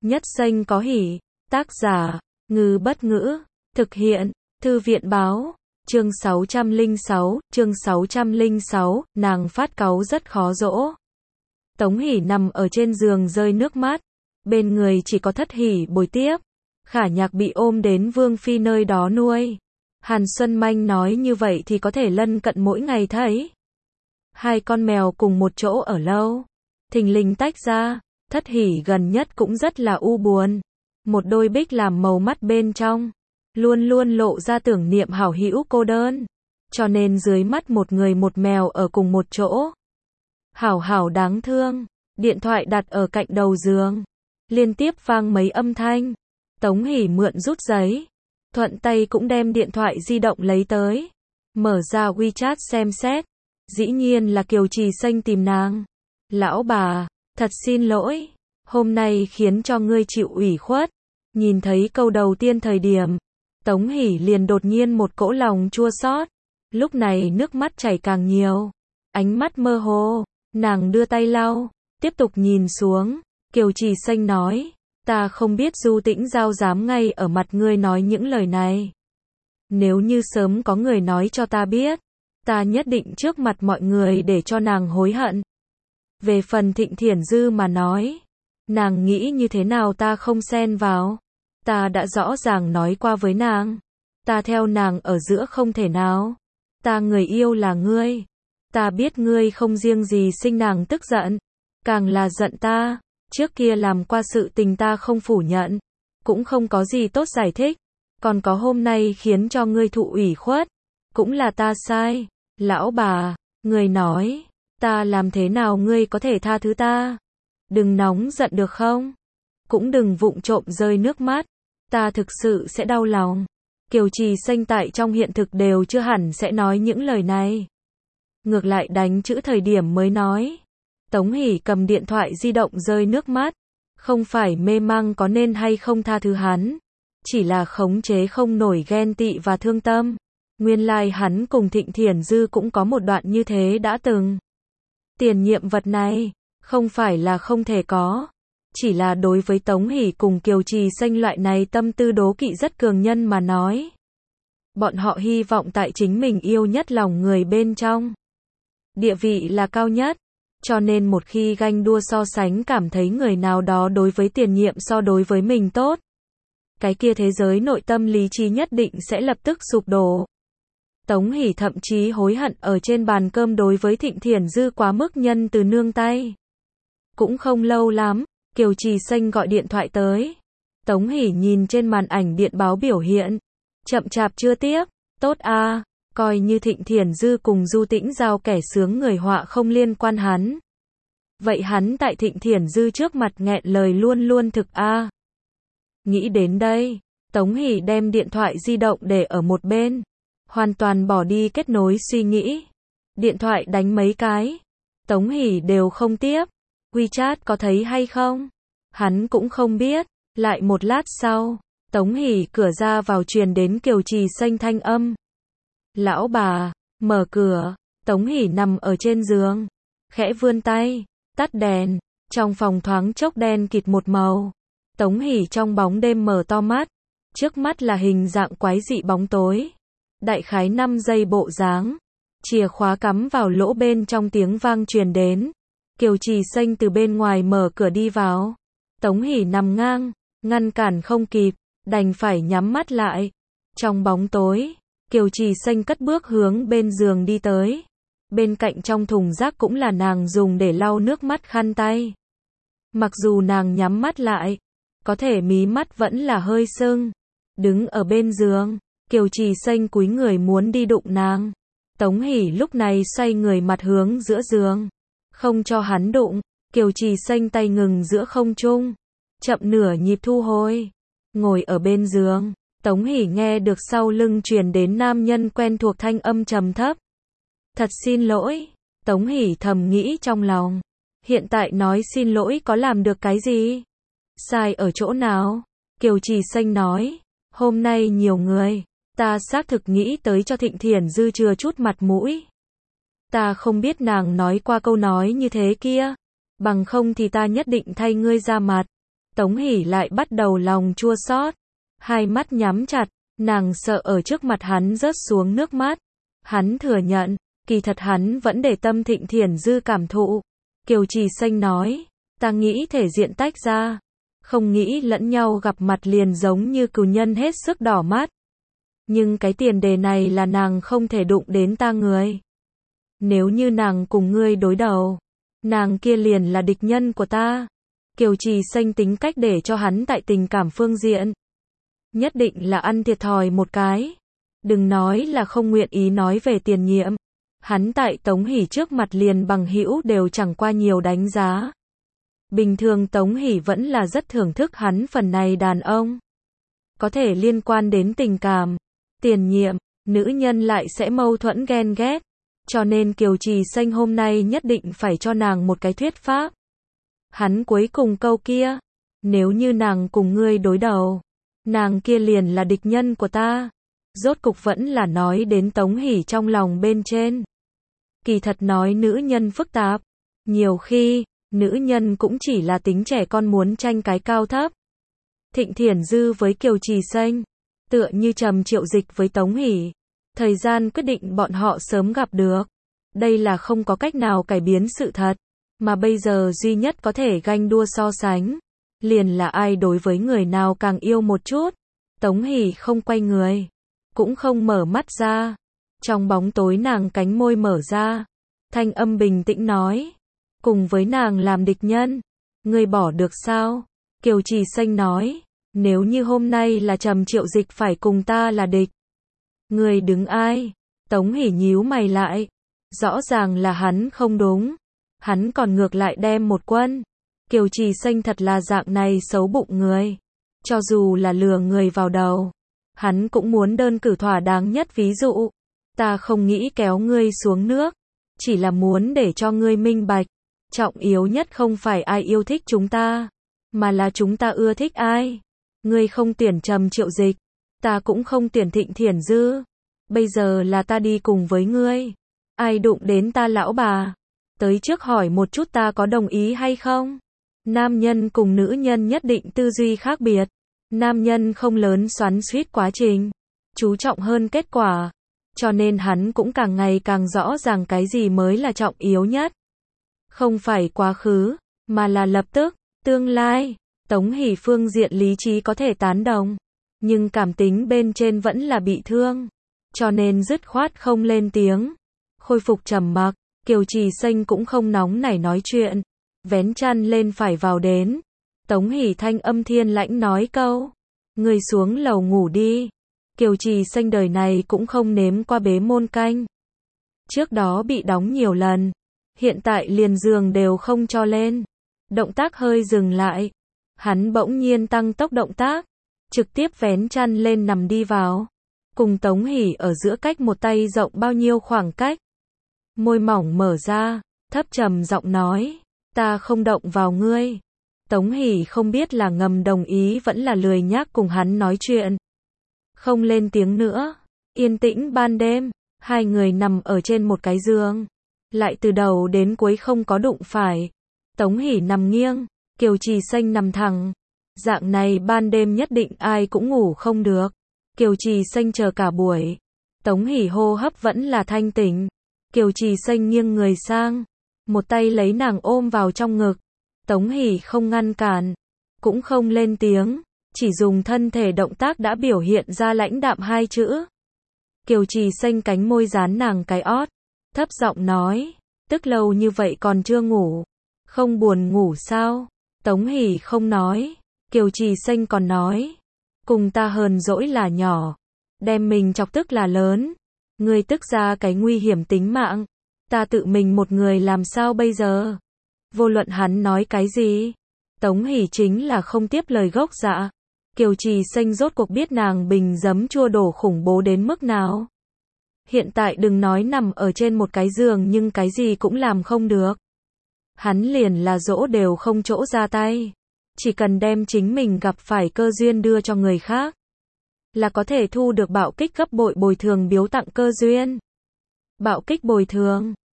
Nhất xanh có hỉ. Tác giả, Ngư Bất Ngữ. Thực hiện, Thư viện Báo. Chương 606, nàng phát cáu rất khó dỗ. Tống Hỷ nằm ở trên giường rơi nước mắt. Bên người chỉ có Thất Hỷ bồi tiếp. Khả Nhạc bị ôm đến Vương Phi nơi đó nuôi. Hàn Xuân Manh nói như vậy thì có thể lân cận mỗi ngày thấy. Hai con mèo cùng một chỗ ở lâu. Thình lình tách ra. Thất Hỷ gần nhất cũng rất là u buồn. Một đôi bích làm màu mắt bên trong. Luôn luôn lộ ra tưởng niệm hảo hữu cô đơn. Cho nên dưới mắt một người một mèo ở cùng một chỗ. Hảo hảo đáng thương. Điện thoại đặt ở cạnh đầu giường. Liên tiếp vang mấy âm thanh. Tống Hỷ mượn rút giấy. Thuận tay cũng đem điện thoại di động lấy tới. Mở ra WeChat xem xét. Dĩ nhiên là Kiều Trì Xanh tìm nàng. Lão bà, thật xin lỗi. Hôm nay khiến cho ngươi chịu ủy khuất. Nhìn thấy câu đầu tiên thời điểm. Tống Hỷ liền đột nhiên một cỗ lòng chua xót. Lúc này nước mắt chảy càng nhiều. Ánh mắt mơ hồ. Nàng đưa tay lau. Tiếp tục nhìn xuống. Kiều Trì Xanh nói. Ta không biết Du Tĩnh Giao dám ngay ở mặt ngươi nói những lời này. Nếu như sớm có người nói cho ta biết. Ta nhất định trước mặt mọi người để cho nàng hối hận. Về phần Thịnh Thiển Dư mà nói. Nàng nghĩ như thế nào ta không xen vào. Ta đã rõ ràng nói qua với nàng. Ta theo nàng ở giữa không thể nào. Ta người yêu là ngươi. Ta biết ngươi không riêng gì sinh nàng tức giận. Càng là giận ta. Trước kia làm qua sự tình ta không phủ nhận. Cũng không có gì tốt giải thích. Còn có hôm nay khiến cho ngươi thụ ủy khuất. Cũng là ta sai. Lão bà, ngươi nói. Ta làm thế nào ngươi có thể tha thứ ta? Đừng nóng giận được không? Cũng đừng vụng trộm rơi nước mắt. Ta thực sự sẽ đau lòng. Kiều Trì Xanh tại trong hiện thực đều chưa hẳn sẽ nói những lời này. Ngược lại đánh chữ thời điểm mới nói. Tống Hỷ cầm điện thoại di động rơi nước mắt. Không phải mê mang có nên hay không tha thứ hắn. Chỉ là khống chế không nổi ghen tị và thương tâm. Nguyên lai hắn cùng Thịnh Thiển Dư cũng có một đoạn như thế đã từng. Tiền nhiệm vật này, không phải là không thể có. Chỉ là đối với Tống Hỷ cùng Kiều Trì Xanh loại này tâm tư đố kỵ rất cường nhân mà nói. Bọn họ hy vọng tại chính mình yêu nhất lòng người bên trong. Địa vị là cao nhất. Cho nên một khi ganh đua so sánh cảm thấy người nào đó đối với tiền nhiệm so đối với mình tốt. Cái kia thế giới nội tâm lý trí nhất định sẽ lập tức sụp đổ. Tống Hỷ thậm chí hối hận ở trên bàn cơm đối với Thịnh Thiển Dư quá mức nhân từ nương tay. Cũng không lâu lắm, Kiều Trì Xanh gọi điện thoại tới. Tống Hỷ nhìn trên màn ảnh điện báo biểu hiện. Chậm chạp chưa tiếp. Tốt a, coi như Thịnh Thiển Dư cùng Du Tĩnh Giao kẻ sướng người họa không liên quan hắn. Vậy hắn tại Thịnh Thiển Dư trước mặt nghẹn lời luôn luôn thực a. Nghĩ đến đây, Tống Hỷ đem điện thoại di động để ở một bên. Hoàn toàn bỏ đi kết nối suy nghĩ. Điện thoại đánh mấy cái. Tống Hỷ đều không tiếp. WeChat có thấy hay không? Hắn cũng không biết. Lại một lát sau, Tống Hỷ cửa ra vào truyền đến Kiều Trì Xanh thanh âm. Lão bà, mở cửa. Tống Hỷ nằm ở trên giường. Khẽ vươn tay, tắt đèn. Trong phòng thoáng chốc đen kịt một màu. Tống Hỷ trong bóng đêm mở to mắt. Trước mắt là hình dạng quái dị bóng tối. Đại khái 5 giây bộ dáng. Chìa khóa cắm vào lỗ bên trong tiếng vang truyền đến. Kiều Trì Xanh từ bên ngoài mở cửa đi vào. Tống Hỷ nằm ngang, ngăn cản không kịp, đành phải nhắm mắt lại. Trong bóng tối, Kiều Trì Xanh cất bước hướng bên giường đi tới. Bên cạnh trong thùng rác cũng là nàng dùng để lau nước mắt khăn tay. Mặc dù nàng nhắm mắt lại, có thể mí mắt vẫn là hơi sưng. Đứng ở bên giường, Kiều Trì Xanh cúi người muốn đi đụng nàng. Tống Hỷ lúc này xoay người mặt hướng giữa giường. Không cho hắn đụng. Kiều Trì Xanh tay ngừng giữa không trung. Chậm nửa nhịp thu hồi. Ngồi ở bên giường. Tống Hỷ nghe được sau lưng truyền đến nam nhân quen thuộc thanh âm trầm thấp. Thật xin lỗi. Tống Hỷ thầm nghĩ trong lòng. Hiện tại nói xin lỗi có làm được cái gì? Sai ở chỗ nào? Kiều Trì Xanh nói. Hôm nay nhiều người. Ta xác thực nghĩ tới cho Thịnh Thiển Dư chừa chút mặt mũi. Ta không biết nàng nói qua câu nói như thế kia. Bằng không thì ta nhất định thay ngươi ra mặt. Tống Hỷ lại bắt đầu lòng chua xót, hai mắt nhắm chặt, nàng sợ ở trước mặt hắn rớt xuống nước mắt. Hắn thừa nhận, kỳ thật hắn vẫn để tâm Thịnh Thiển Dư cảm thụ. Kiều Trì Xanh nói, ta nghĩ thể diện tách ra, không nghĩ lẫn nhau gặp mặt liền giống như cừu nhân hết sức đỏ mắt. Nhưng cái tiền đề này là nàng không thể đụng đến ta người. Nếu như nàng cùng ngươi đối đầu, nàng kia liền là địch nhân của ta. Kiều Trì Xanh tính cách để cho hắn tại tình cảm phương diện nhất định là ăn thiệt thòi một cái. Đừng nói là không nguyện ý nói về tiền nhiệm. Hắn tại Tống Hỷ trước mặt liền bằng hữu đều chẳng qua nhiều đánh giá. Bình thường Tống Hỷ vẫn là rất thưởng thức hắn phần này đàn ông. Có thể liên quan đến tình cảm, tiền nhiệm, nữ nhân lại sẽ mâu thuẫn ghen ghét. Cho nên Kiều Trì Xanh hôm nay nhất định phải cho nàng một cái thuyết pháp. Hắn cuối cùng câu kia, nếu như nàng cùng ngươi đối đầu, nàng kia liền là địch nhân của ta. Rốt cục vẫn là nói đến Tống Hỷ trong lòng bên trên. Kỳ thật nói nữ nhân phức tạp, nhiều khi, nữ nhân cũng chỉ là tính trẻ con muốn tranh cái cao thấp. Thịnh Thiển Dư với Kiều Trì Xanh, tựa như Trầm Triệu Dịch với Tống Hỷ. Thời gian quyết định bọn họ sớm gặp được. Đây là không có cách nào cải biến sự thật, mà bây giờ duy nhất có thể ganh đua so sánh, liền là ai đối với người nào càng yêu một chút. Tống Hỷ không quay người, cũng không mở mắt ra. Trong bóng tối nàng cánh môi mở ra, thanh âm bình tĩnh nói, cùng với nàng làm địch nhân, ngươi bỏ được sao? Kiều Trì Xanh nói, nếu như hôm nay là Trầm Triệu Dịch phải cùng ta là địch, ngươi đứng ai? Tống Hỷ nhíu mày lại, rõ ràng là hắn không đúng, hắn còn ngược lại đem một quân. Kiều Trì Xanh thật là dạng này xấu bụng người, cho dù là lừa người vào đầu, hắn cũng muốn đơn cử thỏa đáng nhất ví dụ. Ta không nghĩ kéo ngươi xuống nước, chỉ là muốn để cho ngươi minh bạch, trọng yếu nhất không phải ai yêu thích chúng ta, mà là chúng ta ưa thích ai. Ngươi không tuyển Trầm Triệu Dịch, ta cũng không tuyển Thịnh Thiển Dư. Bây giờ là ta đi cùng với ngươi, ai đụng đến ta lão bà, tới trước hỏi một chút ta có đồng ý hay không. Nam nhân cùng nữ nhân nhất định tư duy khác biệt. Nam nhân không lớn xoắn xuýt quá trình, chú trọng hơn kết quả. Cho nên hắn cũng càng ngày càng rõ ràng cái gì mới là trọng yếu nhất. Không phải quá khứ, mà là lập tức, tương lai. Tống Hỷ phương diện lý trí có thể tán đồng, nhưng cảm tính bên trên vẫn là bị thương. Cho nên dứt khoát không lên tiếng. Khôi phục trầm mặc, Kiều Trì Xanh cũng không nóng nảy nói chuyện. Vén chăn lên phải vào đến. Tống Hỷ thanh âm thiên lãnh nói câu, ngươi xuống lầu ngủ đi. Kiều Trì Xanh đời này cũng không nếm qua bế môn canh. Trước đó bị đóng nhiều lần, hiện tại liền giường đều không cho lên. Động tác hơi dừng lại, hắn bỗng nhiên tăng tốc động tác, trực tiếp vén chăn lên nằm đi vào. Cùng Tống Hỷ ở giữa cách một tay rộng bao nhiêu khoảng cách. Môi mỏng mở ra, thấp trầm giọng nói, ta không động vào ngươi. Tống Hỷ không biết là ngầm đồng ý vẫn là lười nhác cùng hắn nói chuyện. Không lên tiếng nữa. Yên tĩnh ban đêm, hai người nằm ở trên một cái giường, lại từ đầu đến cuối không có đụng phải. Tống Hỷ nằm nghiêng, Kiều Trì Xanh nằm thẳng. Dạng này ban đêm nhất định ai cũng ngủ không được. Kiều Trì Xanh chờ cả buổi. Tống Hỷ hô hấp vẫn là thanh tỉnh. Kiều Trì Xanh nghiêng người sang, một tay lấy nàng ôm vào trong ngực. Tống Hỷ không ngăn cản, cũng không lên tiếng, chỉ dùng thân thể động tác đã biểu hiện ra lãnh đạm hai chữ. Kiều Trì Xanh cánh môi dán nàng cái ót, thấp giọng nói, tức lâu như vậy còn chưa ngủ, không buồn ngủ sao? Tống Hỷ không nói, Kiều Trì Xanh còn nói, cùng ta hờn dỗi là nhỏ, đem mình chọc tức là lớn, ngươi tức ra cái nguy hiểm tính mạng, ta tự mình một người làm sao bây giờ? Vô luận hắn nói cái gì, Tống Hỷ chính là không tiếp lời gốc dạ. Kiều Trì Xanh rốt cuộc biết nàng bình giấm chua đổ khủng bố đến mức nào. Hiện tại đừng nói nằm ở trên một cái giường nhưng cái gì cũng làm không được. Hắn liền là dỗ đều không chỗ ra tay. Chỉ cần đem chính mình gặp phải cơ duyên đưa cho người khác, là có thể thu được bạo kích gấp bội bồi thường biếu tặng cơ duyên. Bạo kích bồi thường.